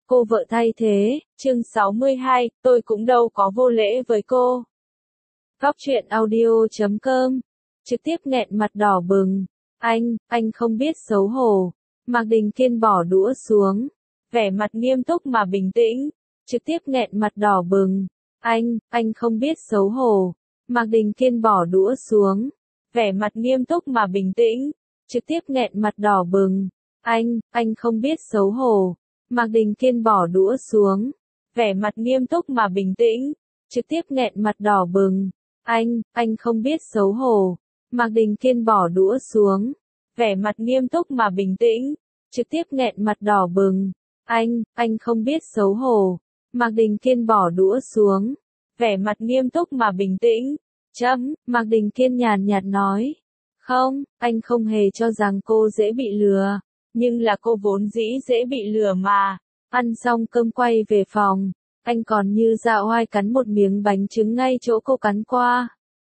Cô vợ thay thế, chương 62, tôi cũng đâu có vô lễ với cô. Góc truyện audio.com, trực tiếp nghẹn mặt đỏ bừng. Anh không biết xấu hổ. Mạc Đình Kiên bỏ đũa xuống, vẻ mặt nghiêm túc mà bình tĩnh, trực tiếp nghẹn mặt đỏ bừng. Anh không biết xấu hổ. Mạc Đình Kiên bỏ đũa xuống, vẻ mặt nghiêm túc mà bình tĩnh, trực tiếp nghẹn mặt đỏ bừng. Anh không biết xấu hổ. Mạc Đình Kiên bỏ đũa xuống, vẻ mặt nghiêm túc mà bình tĩnh, trực tiếp nghẹn mặt đỏ bừng. Anh không biết xấu hổ. Mạc Đình Kiên bỏ đũa xuống, vẻ mặt nghiêm túc mà bình tĩnh, trực tiếp nghẹn mặt đỏ bừng. Anh không biết xấu hổ. Mạc Đình Kiên bỏ đũa xuống, vẻ mặt nghiêm túc mà bình tĩnh. Mạc Đình Kiên nhàn nhạt nói. Không, anh không hề cho rằng cô dễ bị lừa. Nhưng là cô vốn dĩ dễ bị lừa mà. Ăn xong cơm quay về phòng, anh còn như dạo oai cắn một miếng bánh trứng ngay chỗ cô cắn qua.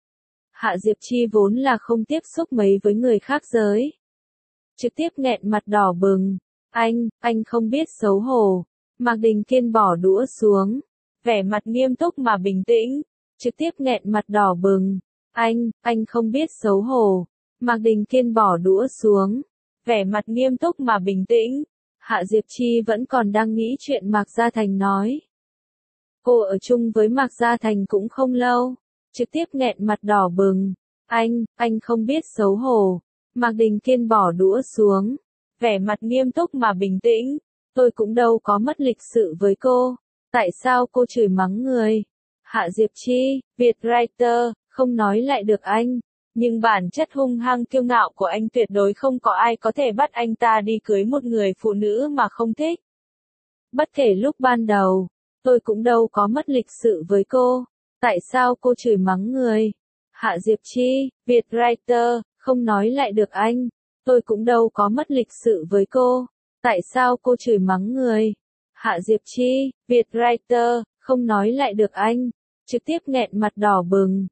Hạ Diệp Chi vốn là không tiếp xúc mấy với người khác giới. Trực tiếp nghẹn mặt đỏ bừng. Anh không biết xấu hổ. Mạc Đình Kiên bỏ đũa xuống, vẻ mặt nghiêm túc mà bình tĩnh, trực tiếp nghẹn mặt đỏ bừng. Anh không biết xấu hổ. Mạc Đình Kiên bỏ đũa xuống, vẻ mặt nghiêm túc mà bình tĩnh. Hạ Diệp Chi vẫn còn đang nghĩ chuyện Mạc Gia Thành nói. Cô ở chung với Mạc Gia Thành cũng không lâu, trực tiếp nghẹn mặt đỏ bừng. Anh không biết xấu hổ. Mạc Đình Kiên bỏ đũa xuống, vẻ mặt nghiêm túc mà bình tĩnh. Tôi cũng đâu có mất lịch sự với cô. Tại sao cô chửi mắng người? Hạ Diệp Chi, Vietwriter, không nói lại được anh. Nhưng bản chất hung hăng kiêu ngạo của anh tuyệt đối không có ai có thể bắt anh ta đi cưới một người phụ nữ mà không thích. Bất kể lúc ban đầu, tôi cũng đâu có mất lịch sự với cô. Tại sao cô chửi mắng người? Hạ Diệp Chi, Vietwriter, không nói lại được anh. Tôi cũng đâu có mất lịch sự với cô. Tại sao cô chửi mắng người? Hạ Diệp Chi, Vietwriter, không nói lại được anh. Trực tiếp nghẹn mặt đỏ bừng.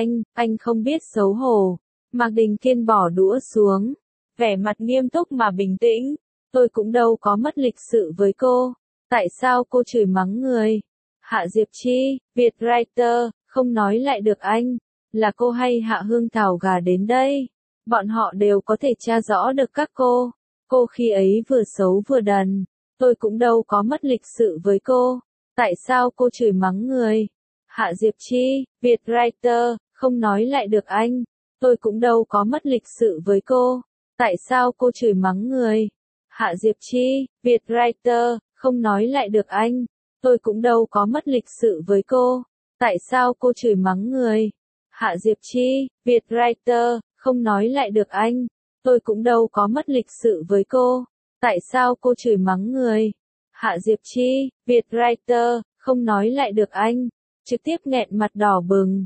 Anh không biết xấu hổ. Mạc Đình Kiên bỏ đũa xuống, vẻ mặt nghiêm túc mà bình tĩnh. Tôi cũng đâu có mất lịch sự với cô. Tại sao cô chửi mắng người? Hạ Diệp Chi, Vietwriter, không nói lại được anh. Là cô hay Hạ Hương Thảo gả đến đây? Bọn họ đều có thể tra rõ được các cô. Cô khi ấy vừa xấu vừa đần. Tôi cũng đâu có mất lịch sự với cô. Tại sao cô chửi mắng người? Hạ Diệp Chi, Vietwriter, không nói lại được anh. Tôi cũng đâu có mất lịch sự với cô. Tại sao cô chửi mắng người? Hạ Diệp Chi, Vietwriter, không nói lại được anh. Tôi cũng đâu có mất lịch sự với cô. Tại sao cô chửi mắng người? Hạ Diệp Chi, Vietwriter, không nói lại được anh. Tôi cũng đâu có mất lịch sự với cô. Tại sao cô chửi mắng người? Hạ Diệp Chi, Vietwriter, không nói lại được anh. Trực tiếp nghẹn mặt đỏ bừng.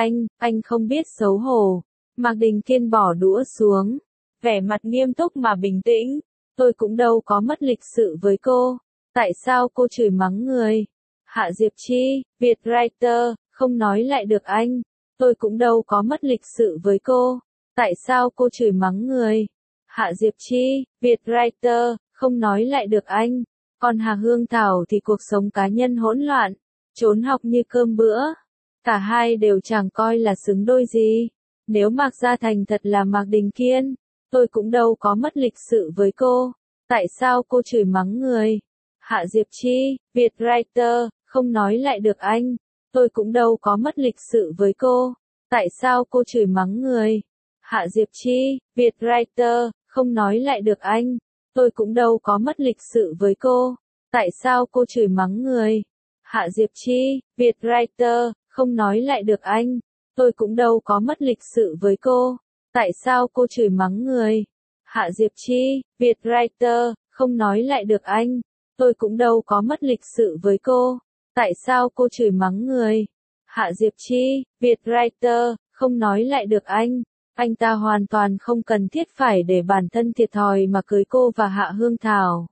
Anh không biết xấu hổ. Mạc Đình Kiên bỏ đũa xuống, vẻ mặt nghiêm túc mà bình tĩnh. Tôi cũng đâu có mất lịch sự với cô. Tại sao cô chửi mắng người? Hạ Diệp Chi, Vietwriter, không nói lại được anh. Tôi cũng đâu có mất lịch sự với cô. Tại sao cô chửi mắng người? Hạ Diệp Chi, Vietwriter, không nói lại được anh. Còn Hà Hương Thảo thì cuộc sống cá nhân hỗn loạn, trốn học như cơm bữa. Cả hai đều chẳng coi là xứng đôi gì. Nếu Mạc Gia Thành thật là Mạc Đình Kiên, tôi cũng đâu có mất lịch sự với cô. Tại sao cô chửi mắng người? Hạ Diệp Chi, Vietwriter, không nói lại được anh. Tôi cũng đâu có mất lịch sự với cô. Tại sao cô chửi mắng người? Hạ Diệp Chi, Vietwriter, không nói lại được anh. Tôi cũng đâu có mất lịch sự với cô. Tại sao cô chửi mắng người? Hạ Diệp Chi, Vietwriter, không nói lại được anh. Tôi cũng đâu có mất lịch sự với cô. Tại sao cô chửi mắng người? Hạ Diệp Chi, Vietwriter, không nói lại được anh. Tôi cũng đâu có mất lịch sự với cô. Tại sao cô chửi mắng người? Hạ Diệp Chi, Vietwriter, không nói lại được anh. Anh ta hoàn toàn không cần thiết phải để bản thân thiệt thòi mà cưới cô và Hạ Hương Thảo.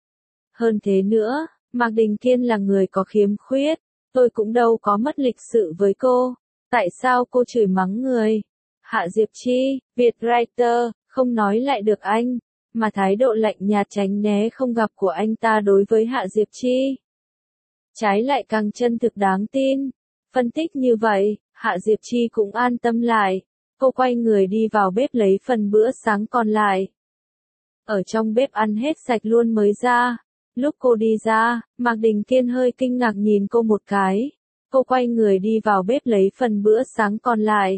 Hơn thế nữa, Mạc Đình Kiên là người có khiếm khuyết. Tôi cũng đâu có mất lịch sự với cô. Tại sao cô chửi mắng người? Hạ Diệp Chi, Vietwriter, không nói lại được anh. mà thái độ lạnh nhạt tránh né không gặp của anh ta đối với Hạ Diệp Chi trái lại càng chân thực đáng tin. Phân tích như vậy, Hạ Diệp Chi cũng an tâm lại. Cô quay người đi vào bếp lấy phần bữa sáng còn lại. Ở trong bếp ăn hết sạch luôn mới ra. Lúc cô đi ra, Mạc Đình Kiên hơi kinh ngạc nhìn cô một cái. Cô quay người đi vào bếp lấy phần bữa sáng còn lại.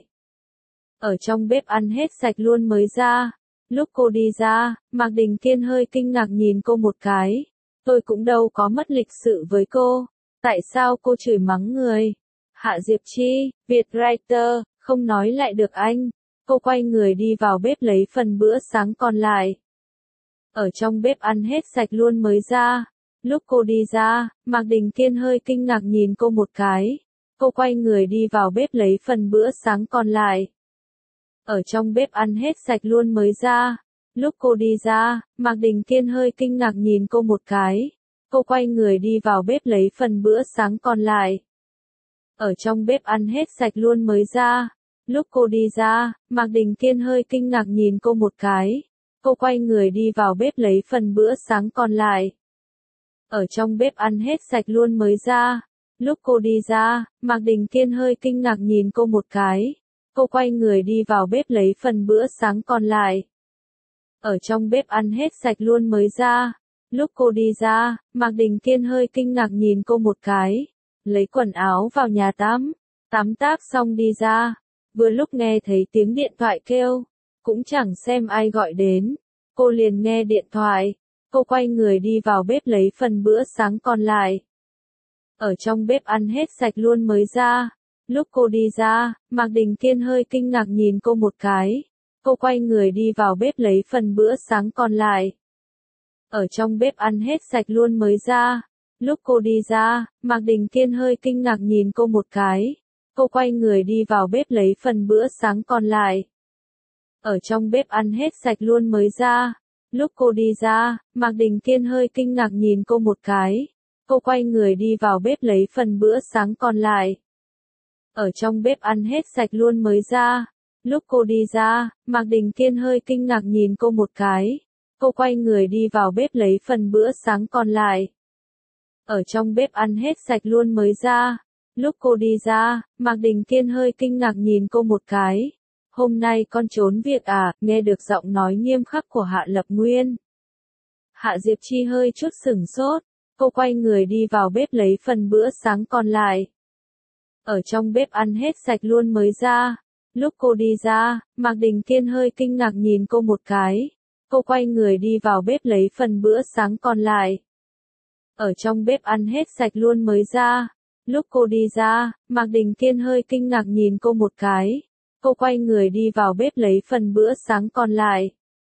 Ở trong bếp ăn hết sạch luôn mới ra. Lúc cô đi ra, Mạc Đình Kiên hơi kinh ngạc nhìn cô một cái. Tôi cũng đâu có mất lịch sự với cô. Tại sao cô chửi mắng người? Hạ Diệp Chi, Vietwriter, không nói lại được anh. Cô quay người đi vào bếp lấy phần bữa sáng còn lại. Ở trong bếp ăn hết sạch luôn mới ra. Lúc cô đi ra, Mạc Đình Kiên hơi kinh ngạc nhìn cô một cái. Cô quay người đi vào bếp lấy phần bữa sáng còn lại. Ở trong bếp ăn hết sạch luôn mới ra. Lúc cô đi ra, Mạc Đình Kiên hơi kinh ngạc nhìn cô một cái. Cô quay người đi vào bếp lấy phần bữa sáng còn lại. Ở trong bếp ăn hết sạch luôn mới ra. Lúc cô đi ra, Mạc Đình Kiên hơi kinh ngạc nhìn cô một cái. Cô quay người đi vào bếp lấy phần bữa sáng còn lại. Ở trong bếp ăn hết sạch luôn mới ra. Lúc cô đi ra, Mạc Đình Kiên hơi kinh ngạc nhìn cô một cái. Cô quay người đi vào bếp lấy phần bữa sáng còn lại. Ở trong bếp ăn hết sạch luôn mới ra. Lúc cô đi ra, Mạc Đình Kiên hơi kinh ngạc nhìn cô một cái. Lấy quần áo vào nhà tắm. Tắm tác xong đi ra. Vừa lúc nghe thấy tiếng điện thoại kêu. Cũng chẳng xem ai gọi đến. Cô liền nghe điện thoại. Cô quay người đi vào bếp lấy phần bữa sáng còn lại. Ở trong bếp ăn hết sạch luôn mới ra. Lúc cô đi ra, Mạc Đình Kiên hơi kinh ngạc nhìn cô một cái. Cô quay người đi vào bếp lấy phần bữa sáng còn lại. Ở trong bếp ăn hết sạch luôn mới ra. Lúc cô đi ra, Mạc Đình Kiên hơi kinh ngạc nhìn cô một cái. Cô quay người đi vào bếp lấy phần bữa sáng còn lại. Ở trong bếp ăn hết sạch luôn mới ra. Lúc cô đi ra, Mạc Đình Kiên hơi kinh ngạc nhìn cô một cái. Cô quay người đi vào bếp lấy phần bữa sáng còn lại. Ở trong bếp ăn hết sạch luôn mới ra. Lúc cô đi ra, Mạc Đình Kiên hơi kinh ngạc nhìn cô một cái. Cô quay người đi vào bếp lấy phần bữa sáng còn lại. Ở trong bếp ăn hết sạch luôn mới ra. Lúc cô đi ra, Mạc Đình Kiên hơi kinh ngạc nhìn cô một cái. Hôm nay con trốn việc à? Nghe được giọng nói nghiêm khắc của Hạ Lập Nguyên. Hạ Diệp Chi hơi chút sửng sốt. Cô quay người đi vào bếp lấy phần bữa sáng còn lại. Ở trong bếp ăn hết sạch luôn mới ra. Lúc cô đi ra, Mạc Đình Kiên hơi kinh ngạc nhìn cô một cái. Cô quay người đi vào bếp lấy phần bữa sáng còn lại. Ở trong bếp ăn hết sạch luôn mới ra. Lúc cô đi ra, Mạc Đình Kiên hơi kinh ngạc nhìn cô một cái. Cô quay người đi vào bếp lấy phần bữa sáng còn lại.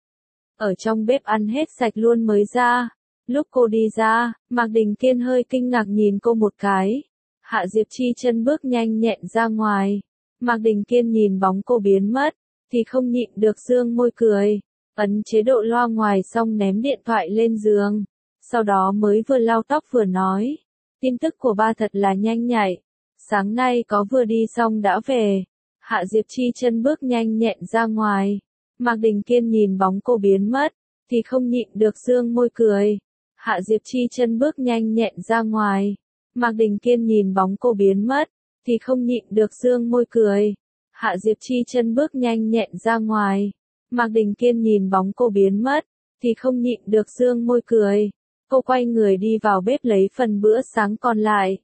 Ở trong bếp ăn hết sạch luôn mới ra. Lúc cô đi ra, Mạc Đình Kiên hơi kinh ngạc nhìn cô một cái. Hạ Diệp Chi chân bước nhanh nhẹn ra ngoài. Mạc Đình Kiên nhìn bóng cô biến mất, thì không nhịn được dương môi cười. Ấn chế độ loa ngoài xong ném điện thoại lên giường. Sau đó mới vừa lau tóc vừa nói. Tin tức của ba thật là nhanh nhạy. Sáng nay có vừa đi xong đã về. Hạ Diệp Chi chân bước nhanh nhẹn ra ngoài. Mạc Đình Kiên nhìn bóng cô biến mất, thì không nhịn được dương môi cười. Hạ Diệp Chi chân bước nhanh nhẹn ra ngoài. Mạc Đình Kiên nhìn bóng cô biến mất, thì không nhịn được dương môi cười. Hạ Diệp Chi chân bước nhanh nhẹn ra ngoài. Mạc Đình Kiên nhìn bóng cô biến mất, thì không nhịn được dương môi cười. Cô quay người đi vào bếp lấy phần bữa sáng còn lại.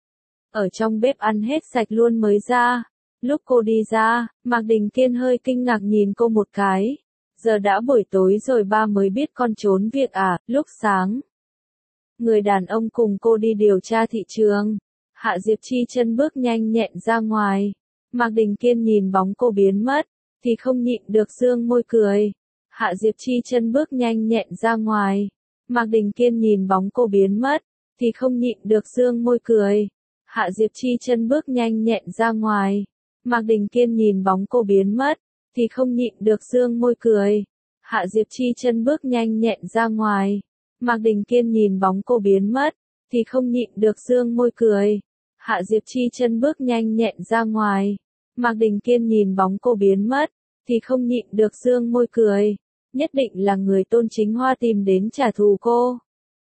Ở trong bếp ăn hết sạch luôn mới ra. Lúc cô đi ra, Mạc Đình Kiên hơi kinh ngạc nhìn cô một cái. Giờ đã buổi tối rồi ba mới biết con trốn việc à? Lúc sáng, người đàn ông cùng cô đi điều tra thị trường. Hạ Diệp Chi chân bước nhanh nhẹn ra ngoài. Mạc Đình Kiên nhìn bóng cô biến mất, thì không nhịn được dương môi cười. Hạ Diệp Chi chân bước nhanh nhẹn ra ngoài. Mạc Đình Kiên nhìn bóng cô biến mất, thì không nhịn được dương môi cười. Hạ Diệp Chi chân bước nhanh nhẹn ra ngoài. Mạc Đình Kiên nhìn bóng cô biến mất, thì không nhịn được dương môi cười. Hạ Diệp Chi chân bước nhanh nhẹn ra ngoài. Mạc Đình Kiên nhìn bóng cô biến mất, thì không nhịn được dương môi cười. Hạ Diệp Chi chân bước nhanh nhẹn ra ngoài. Mạc Đình Kiên nhìn bóng cô biến mất, thì không nhịn được dương môi cười. nhất định là người Tôn Chính Hoa tìm đến trả thù cô.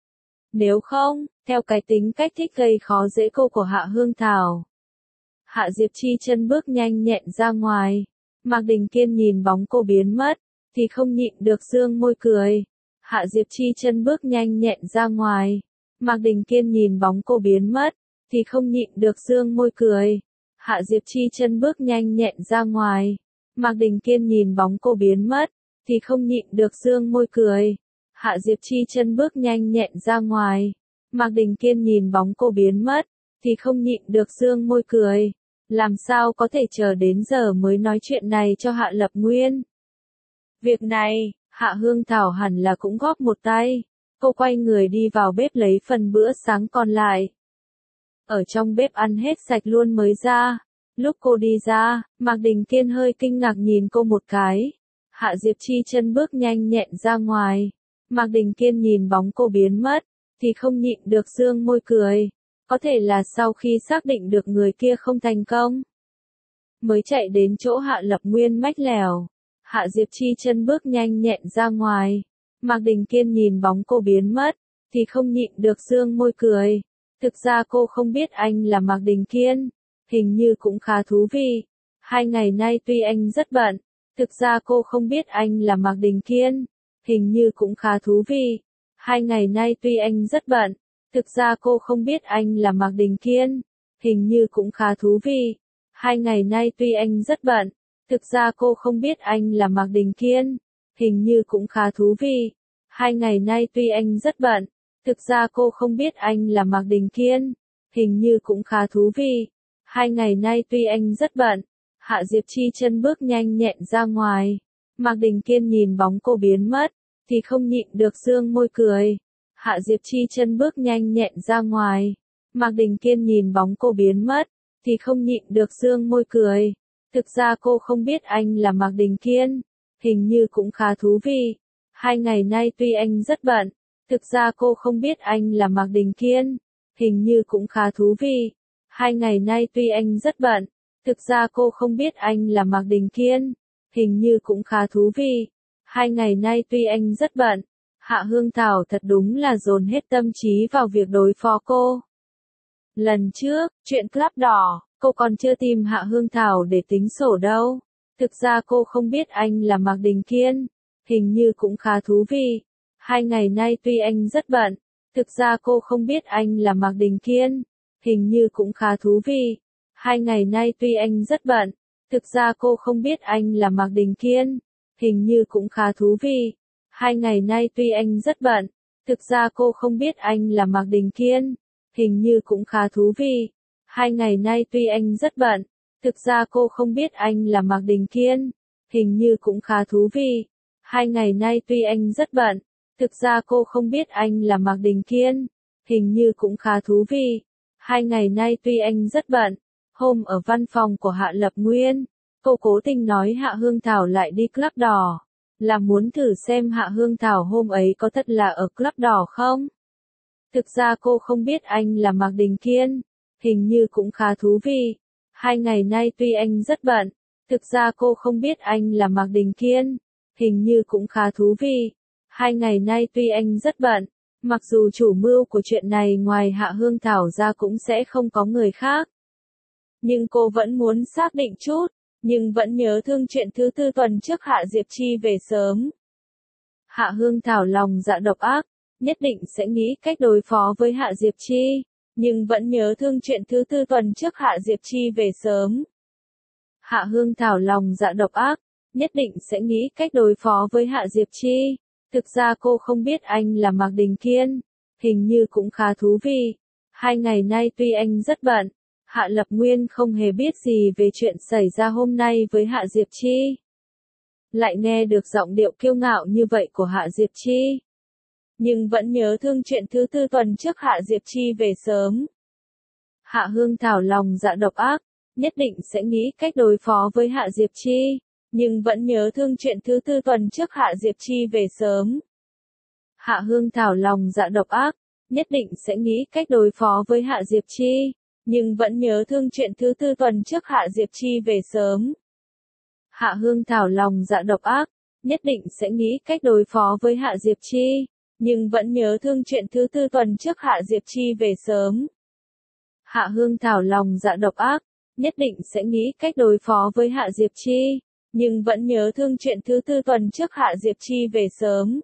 Nếu không, theo cái tính cách thích gây khó dễ cô của Hạ Hương Thảo. Hạ Diệp Chi chân bước nhanh nhẹn ra ngoài. Mạc Đình Kiên nhìn bóng cô biến mất, thì không nhịn được dương môi cười. Hạ Diệp Chi chân bước nhanh nhẹn ra ngoài. Mạc Đình Kiên nhìn bóng cô biến mất, thì không nhịn được dương môi cười. Hạ Diệp Chi chân bước nhanh nhẹn ra ngoài. Mạc Đình Kiên nhìn bóng cô biến mất, thì không nhịn được dương môi cười. Hạ Diệp Chi chân bước nhanh nhẹn ra ngoài. Mạc Đình Kiên nhìn bóng cô biến mất, thì không nhịn được dương môi cười. Làm sao có thể chờ đến giờ mới nói chuyện này cho Hạ Lập Nguyên? Việc này, Hạ Hương Thảo hẳn là cũng góp một tay. Cô quay người đi vào bếp lấy phần bữa sáng còn lại. Ở trong bếp ăn hết sạch luôn mới ra. Lúc cô đi ra, Mạc Đình Kiên hơi kinh ngạc nhìn cô một cái. Hạ Diệp Chi chân bước nhanh nhẹn ra ngoài. Mạc Đình Kiên nhìn bóng cô biến mất, thì không nhịn được dương môi cười. Có thể là sau khi xác định được người kia không thành công, mới chạy đến chỗ Hạ Lập Nguyên mách lẻo. Hạ Diệp Chi chân bước nhanh nhẹn ra ngoài. Mạc Đình Kiên nhìn bóng cô biến mất, thì không nhịn được dương môi cười. Thực ra cô không biết anh là Mạc Đình Kiên. Hình như cũng khá thú vị. 2 ngày nay tuy anh rất bận, thực ra cô không biết anh là Mạc Đình Kiên. Hình như cũng khá thú vị. 2 ngày nay tuy anh rất bận, thực ra cô không biết anh là Mạc Đình Kiên. Hình như cũng khá thú vị. 2 ngày nay tuy anh rất bận, thực ra cô không biết anh là Mạc Đình Kiên. Hình như cũng khá thú vị. 2 ngày nay tuy anh rất bận, thực ra cô không biết anh là Mạc Đình Kiên. Hình như cũng khá thú vị. 2 ngày nay tuy anh rất bận. Hạ Diệp Chi chân bước nhanh nhẹn ra ngoài. Mạc Đình Kiên nhìn bóng cô biến mất, thì không nhịn được dương môi cười. Hạ Diệp Chi chân bước nhanh nhẹn ra ngoài. Mạc Đình Kiên nhìn bóng cô biến mất, thì không nhịn được dương môi cười. Thực ra cô không biết anh là Mạc Đình Kiên. Hình như cũng khá thú vị. 2 ngày nay tuy anh rất bận, thực ra cô không biết anh là Mạc Đình Kiên. Hình như cũng khá thú vị. 2 ngày nay tuy anh rất bận, thực ra cô không biết anh là Mạc Đình Kiên. Hình như cũng khá thú vị. 2 ngày nay tuy anh rất bận. Hạ Hương Thảo thật đúng là dồn hết tâm trí vào việc đối phó cô. Lần trước, chuyện Club Đỏ, cô còn chưa tìm Hạ Hương Thảo để tính sổ đâu. Thực ra cô không biết anh là Mạc Đình Kiên. Hình như cũng khá thú vị. 2 ngày nay tuy anh rất bận, thực ra cô không biết anh là Mạc Đình Kiên. Hình như cũng khá thú vị. 2 ngày nay tuy anh rất bận, thực ra cô không biết anh là Mạc Đình Kiên. Hình như cũng khá thú vị. 2 ngày nay tuy anh rất bận, thực ra cô không biết anh là Mạc Đình Kiên. Hình như cũng khá thú vị. 2 ngày nay tuy anh rất bận, thực ra cô không biết anh là Mạc Đình Kiên. Hình như cũng khá thú vị. 2 ngày nay tuy anh rất bận, thực ra cô không biết anh là Mạc Đình Kiên. Hình như cũng khá thú vị. 2 ngày nay tuy anh rất bận. Hôm ở văn phòng của Hạ Lập Nguyên, cô cố tình nói Hạ Hương Thảo lại đi Club Đỏ, là muốn thử xem Hạ Hương Thảo hôm ấy có thật là ở Club Đỏ không. Thực ra cô không biết anh là Mạc Đình Kiên. Hình như cũng khá thú vị. 2 ngày nay tuy anh rất bận, thực ra cô không biết anh là Mạc Đình Kiên. Hình như cũng khá thú vị. 2 ngày nay tuy anh rất bận, mặc dù chủ mưu của chuyện này ngoài Hạ Hương Thảo ra cũng sẽ không có người khác, nhưng cô vẫn muốn xác định chút, nhưng vẫn nhớ thương chuyện thứ 4 tuần trước Hạ Diệp Chi về sớm. Hạ Hương Thảo lòng dạ độc ác, nhất định sẽ nghĩ cách đối phó với Hạ Diệp Chi, nhưng vẫn nhớ thương chuyện thứ 4 tuần trước Hạ Diệp Chi về sớm. Hạ Hương Thảo lòng dạ độc ác, nhất định sẽ nghĩ cách đối phó với Hạ Diệp Chi. Thực ra cô không biết anh là Mạc Đình Kiên. Hình như cũng khá thú vị. 2 ngày nay tuy anh rất bận, Hạ Lập Nguyên không hề biết gì về chuyện xảy ra hôm nay với Hạ Diệp Chi. Lại nghe được giọng điệu kiêu ngạo như vậy của Hạ Diệp Chi, nhưng vẫn nhớ thương chuyện thứ 4 tuần trước Hạ Diệp Chi về sớm. Hạ Hương Thảo lòng dạ độc ác, nhất định sẽ nghĩ cách đối phó với Hạ Diệp Chi, nhưng vẫn nhớ thương chuyện thứ 4 tuần trước Hạ Diệp Chi về sớm. Hạ Hương Thảo lòng dạ độc ác, nhất định sẽ nghĩ cách đối phó với Hạ Diệp Chi, nhưng vẫn nhớ thương chuyện thứ 4 tuần trước Hạ Diệp Chi về sớm. Hạ Hương Thảo lòng dạ độc ác, nhất định sẽ nghĩ cách đối phó với Hạ Diệp Chi, nhưng vẫn nhớ thương chuyện thứ tư tuần trước Hạ Diệp Chi về sớm. Hạ Hương Thảo lòng dạ độc ác, nhất định sẽ nghĩ cách đối phó với Hạ Diệp Chi, nhưng vẫn nhớ thương chuyện thứ tư tuần trước Hạ Diệp Chi về sớm.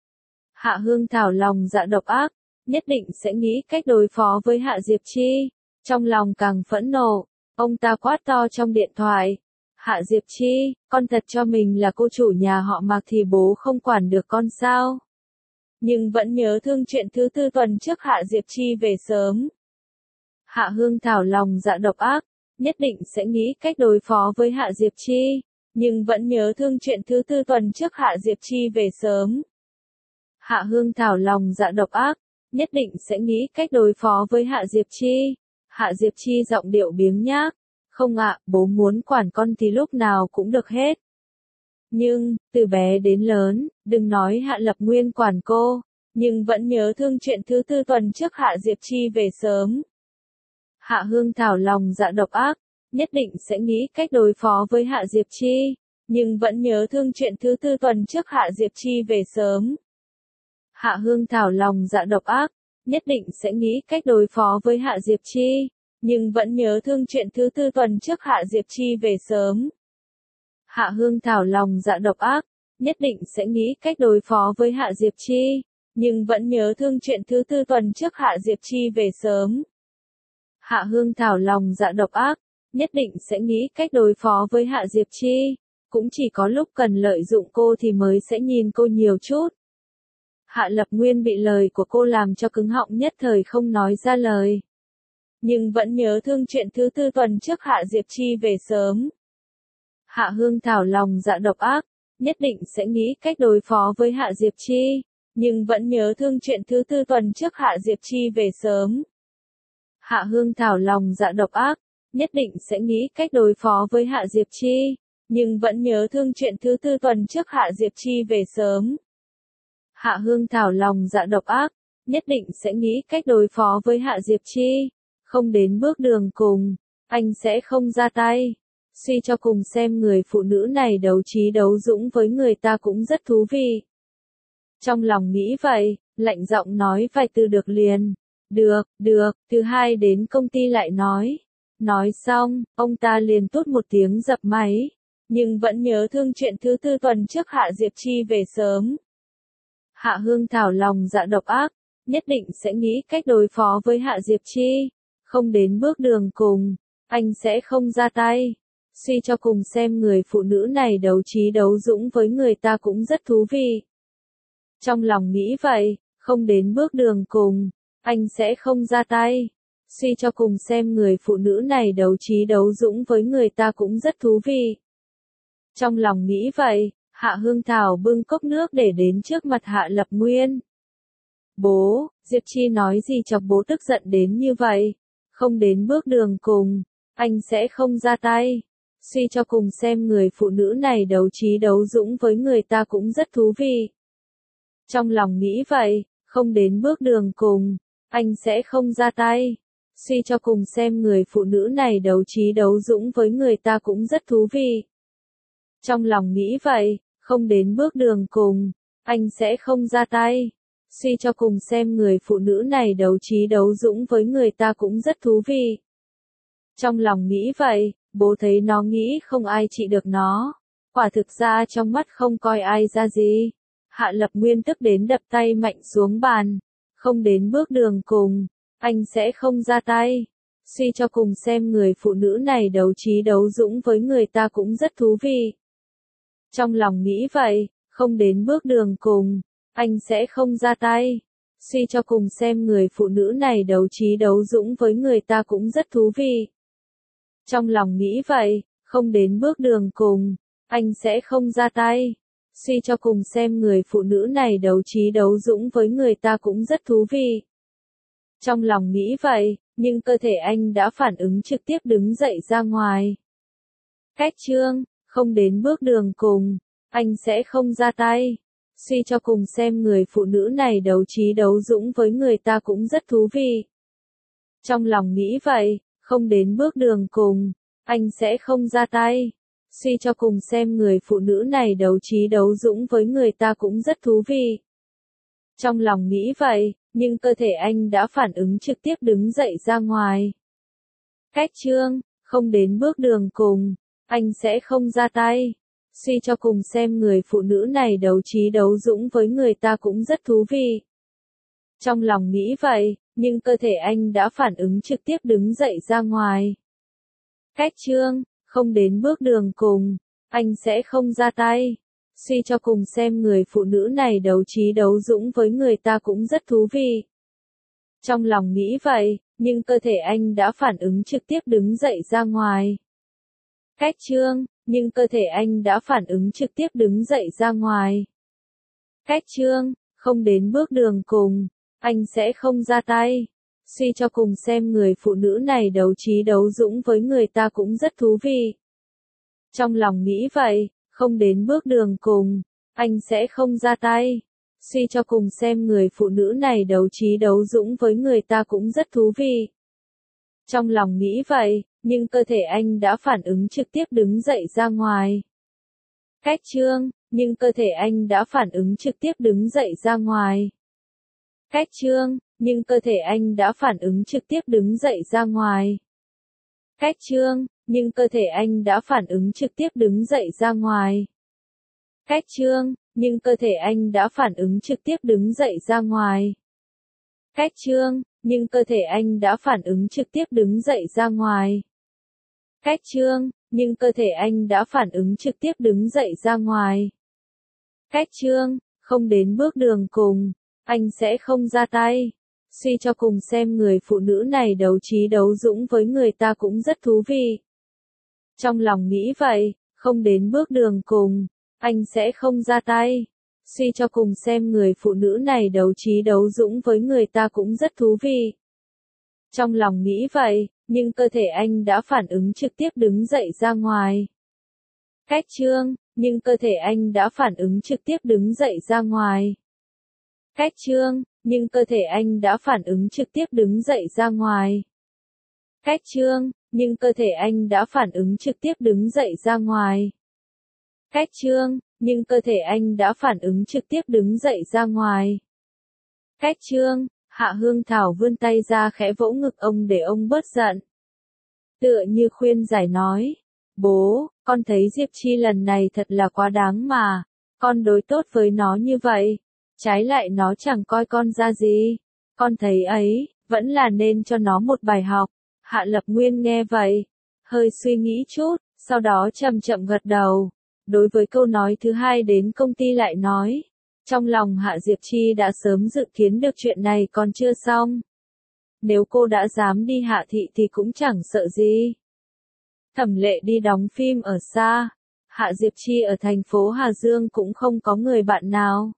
Hạ Hương Thảo lòng dạ độc ác, nhất định sẽ nghĩ cách đối phó với Hạ Diệp Chi, trong lòng càng phẫn nộ, ông ta quát to trong điện thoại. Hạ Diệp Chi, con thật cho mình là cô chủ nhà họ Mạc thì bố không quản được con sao? Nhưng vẫn nhớ thương chuyện thứ tư tuần trước Hạ Diệp Chi về sớm. Hạ Hương Thảo lòng dạ độc ác, nhất định sẽ nghĩ cách đối phó với Hạ Diệp Chi, nhưng vẫn nhớ thương chuyện thứ tư tuần trước Hạ Diệp Chi về sớm. Hạ Hương Thảo lòng dạ độc ác, nhất định sẽ nghĩ cách đối phó với Hạ Diệp Chi. Hạ Diệp Chi giọng điệu biếng nhác. Không ạ, bố muốn quản con thì lúc nào cũng được hết. Nhưng, từ bé đến lớn, đừng nói Hạ Lập Nguyên quản cô, nhưng vẫn nhớ thương chuyện thứ tư tuần trước Hạ Diệp Chi về sớm. Hạ Hương Thảo lòng dạ độc ác, nhất định sẽ nghĩ cách đối phó với Hạ Diệp Chi, nhưng vẫn nhớ thương chuyện thứ tư tuần trước Hạ Diệp Chi về sớm. Hạ Hương Thảo lòng dạ độc ác, nhất định sẽ nghĩ cách đối phó với Hạ Diệp Chi, nhưng vẫn nhớ thương chuyện thứ tư tuần trước Hạ Diệp Chi về sớm. Hạ Hương Thảo lòng dạ độc ác, nhất định sẽ nghĩ cách đối phó với Hạ Diệp Chi, nhưng vẫn nhớ thương chuyện thứ tư tuần trước Hạ Diệp Chi về sớm. Hạ Hương Thảo lòng dạ độc ác, nhất định sẽ nghĩ cách đối phó với Hạ Diệp Chi, cũng chỉ có lúc cần lợi dụng cô thì mới sẽ nhìn cô nhiều chút. Hạ Lập Nguyên bị lời của cô làm cho cứng họng nhất thời không nói ra lời. Nhưng vẫn nhớ thương chuyện thứ tư tuần trước Hạ Diệp Chi về sớm. Hạ Hương Thảo lòng dạ độc ác, nhất định sẽ nghĩ cách đối phó với Hạ Diệp Chi, nhưng vẫn nhớ thương chuyện thứ tư tuần trước Hạ Diệp Chi về sớm. Hạ Hương Thảo lòng dạ độc ác, nhất định sẽ nghĩ cách đối phó với Hạ Diệp Chi, nhưng vẫn nhớ thương chuyện thứ tư tuần trước Hạ Diệp Chi về sớm. Hạ Hương Thảo lòng dạ độc ác, nhất định sẽ nghĩ cách đối phó với Hạ Diệp Chi, không đến bước đường cùng, anh sẽ không ra tay. Suy cho cùng xem người phụ nữ này đấu trí đấu dũng với người ta cũng rất thú vị. Trong lòng nghĩ vậy, lạnh giọng nói vài từ được liền. Được, thứ hai đến công ty lại nói. Nói xong, ông ta liền tút một tiếng dập máy, nhưng vẫn nhớ thương chuyện thứ tư tuần trước Hạ Diệp Chi về sớm. Hạ Hương Thảo lòng dạ độc ác, nhất định sẽ nghĩ cách đối phó với Hạ Diệp Chi, không đến bước đường cùng, anh sẽ không ra tay. Suy cho cùng xem người phụ nữ này đấu trí đấu dũng với người ta cũng rất thú vị. Trong lòng nghĩ vậy, không đến bước đường cùng, anh sẽ không ra tay. Suy cho cùng xem người phụ nữ này đấu trí đấu dũng với người ta cũng rất thú vị. Trong lòng nghĩ vậy, Hạ Hương Thảo bưng cốc nước để đến trước mặt Hạ Lập Nguyên. Bố, Diệp Chi nói gì chọc bố tức giận đến như vậy? Không đến bước đường cùng, anh sẽ không ra tay. Suy cho cùng xem người phụ nữ này đấu trí đấu dũng với người ta cũng rất thú vị. Trong lòng nghĩ vậy, không đến bước đường cùng, anh sẽ không ra tay. Suy cho cùng xem người phụ nữ này đấu trí đấu dũng với người ta cũng rất thú vị. Trong lòng nghĩ vậy, không đến bước đường cùng, anh sẽ không ra tay. Suy cho cùng xem người phụ nữ này đấu trí đấu dũng với người ta cũng rất thú vị. Trong lòng nghĩ vậy, bố thấy nó nghĩ không ai trị được nó. Quả thực ra trong mắt không coi ai ra gì. Hạ Lập Nguyên tức đến đập tay mạnh xuống bàn. Không đến bước đường cùng, anh sẽ không ra tay. Suy cho cùng xem người phụ nữ này đấu trí đấu dũng với người ta cũng rất thú vị. Trong lòng nghĩ vậy, không đến bước đường cùng, anh sẽ không ra tay. Suy cho cùng xem người phụ nữ này đấu trí đấu dũng với người ta cũng rất thú vị. Trong lòng nghĩ vậy, không đến bước đường cùng, anh sẽ không ra tay. Suy cho cùng xem người phụ nữ này đấu trí đấu dũng với người ta cũng rất thú vị. Trong lòng nghĩ vậy, nhưng cơ thể anh đã phản ứng trực tiếp đứng dậy ra ngoài. Cách chương, không đến bước đường cùng, anh sẽ không ra tay. Suy cho cùng xem người phụ nữ này đấu trí đấu dũng với người ta cũng rất thú vị. Trong lòng nghĩ vậy, không đến bước đường cùng, anh sẽ không ra tay. Suy cho cùng xem người phụ nữ này đấu trí đấu dũng với người ta cũng rất thú vị. Trong lòng nghĩ vậy, nhưng cơ thể anh đã phản ứng trực tiếp đứng dậy ra ngoài. Cách Trương, không đến bước đường cùng, anh sẽ không ra tay. Suy cho cùng xem người phụ nữ này đấu trí đấu dũng với người ta cũng rất thú vị. Trong lòng nghĩ vậy, nhưng cơ thể anh đã phản ứng trực tiếp đứng dậy ra ngoài. Cách Trương, không đến bước đường cùng, anh sẽ không ra tay. Suy cho cùng xem người phụ nữ này đấu trí đấu dũng với người ta cũng rất thú vị. Trong lòng nghĩ vậy, nhưng cơ thể anh đã phản ứng trực tiếp đứng dậy ra ngoài. Cách Trương, nhưng cơ thể anh đã phản ứng trực tiếp đứng dậy ra ngoài. Cách Trương, không đến bước đường cùng, anh sẽ không ra tay. Suy cho cùng xem người phụ nữ này đấu trí đấu dũng với người ta cũng rất thú vị. Trong lòng nghĩ vậy, không đến bước đường cùng, anh sẽ không ra tay. Suy cho cùng xem người phụ nữ này đấu trí đấu dũng với người ta cũng rất thú vị. Trong lòng nghĩ vậy, nhưng cơ thể anh đã phản ứng trực tiếp đứng dậy ra ngoài. Cách Trương, nhưng cơ thể anh đã phản ứng trực tiếp đứng dậy ra ngoài. Cách Trương, nhưng cơ thể anh đã phản ứng trực tiếp đứng dậy ra ngoài. Cách Trương, nhưng cơ thể anh đã phản ứng trực tiếp đứng dậy ra ngoài. Cách Trương, nhưng cơ thể anh đã phản ứng trực tiếp đứng dậy ra ngoài. Cách Trương, nhưng cơ thể anh đã phản ứng trực tiếp đứng dậy ra ngoài. Cách Trương, nhưng cơ thể anh đã phản ứng trực tiếp đứng dậy ra ngoài. Cách Trương, không đến bước đường cùng, anh sẽ không ra tay. Suy cho cùng xem người phụ nữ này đấu trí đấu dũng với người ta cũng rất thú vị. Trong lòng nghĩ vậy, không đến bước đường cùng, anh sẽ không ra tay. Suy cho cùng xem người phụ nữ này đấu trí đấu dũng với người ta cũng rất thú vị. Trong lòng nghĩ vậy, nhưng cơ thể anh đã phản ứng trực tiếp đứng dậy ra ngoài. Cách Trương, nhưng cơ thể anh đã phản ứng trực tiếp đứng dậy ra ngoài. Cách Trương, nhưng cơ thể anh đã phản ứng trực tiếp đứng dậy ra ngoài. Cách Trương, nhưng cơ thể anh đã phản ứng trực tiếp đứng dậy ra ngoài. Cách Trương, nhưng cơ thể anh đã phản ứng trực tiếp đứng dậy ra ngoài. Cách Trương, Hạ Hương Thảo vươn tay ra khẽ vỗ ngực ông để ông bớt giận. Tựa như khuyên giải nói, bố, con thấy Diệp Chi lần này thật là quá đáng mà, con đối tốt với nó như vậy, trái lại nó chẳng coi con ra gì, con thấy ấy, vẫn là nên cho nó một bài học. Hạ Lập Nguyên nghe vậy, hơi suy nghĩ chút, sau đó chậm chậm gật đầu. Đối với câu nói thứ hai đến công ty lại nói, trong lòng Hạ Diệp Chi đã sớm dự kiến được chuyện này còn chưa xong. Nếu cô đã dám đi Hạ Thị thì cũng chẳng sợ gì. Thẩm Lệ đi đóng phim ở xa, Hạ Diệp Chi ở thành phố Hà Dương cũng không có người bạn nào.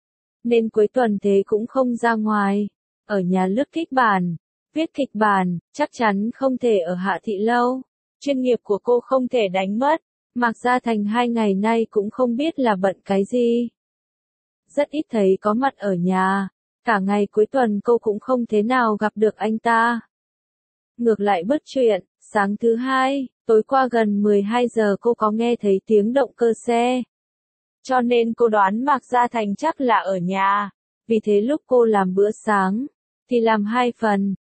Nên cuối tuần thế cũng không ra ngoài, ở nhà lướt kịch bản, viết kịch bản, chắc chắn không thể ở Hạ Thị lâu. Chuyên nghiệp của cô không thể đánh mất. Mạc Gia Thành 2 ngày nay cũng không biết là bận cái gì. Rất ít thấy có mặt ở nhà, cả ngày cuối tuần cô cũng không thế nào gặp được anh ta. Ngược lại bất chuyện, sáng thứ hai, tối qua gần 12 giờ cô có nghe thấy tiếng động cơ xe. Cho nên cô đoán Mạc Gia Thành chắc là ở nhà. Vì thế lúc cô làm bữa sáng, thì làm 2 phần,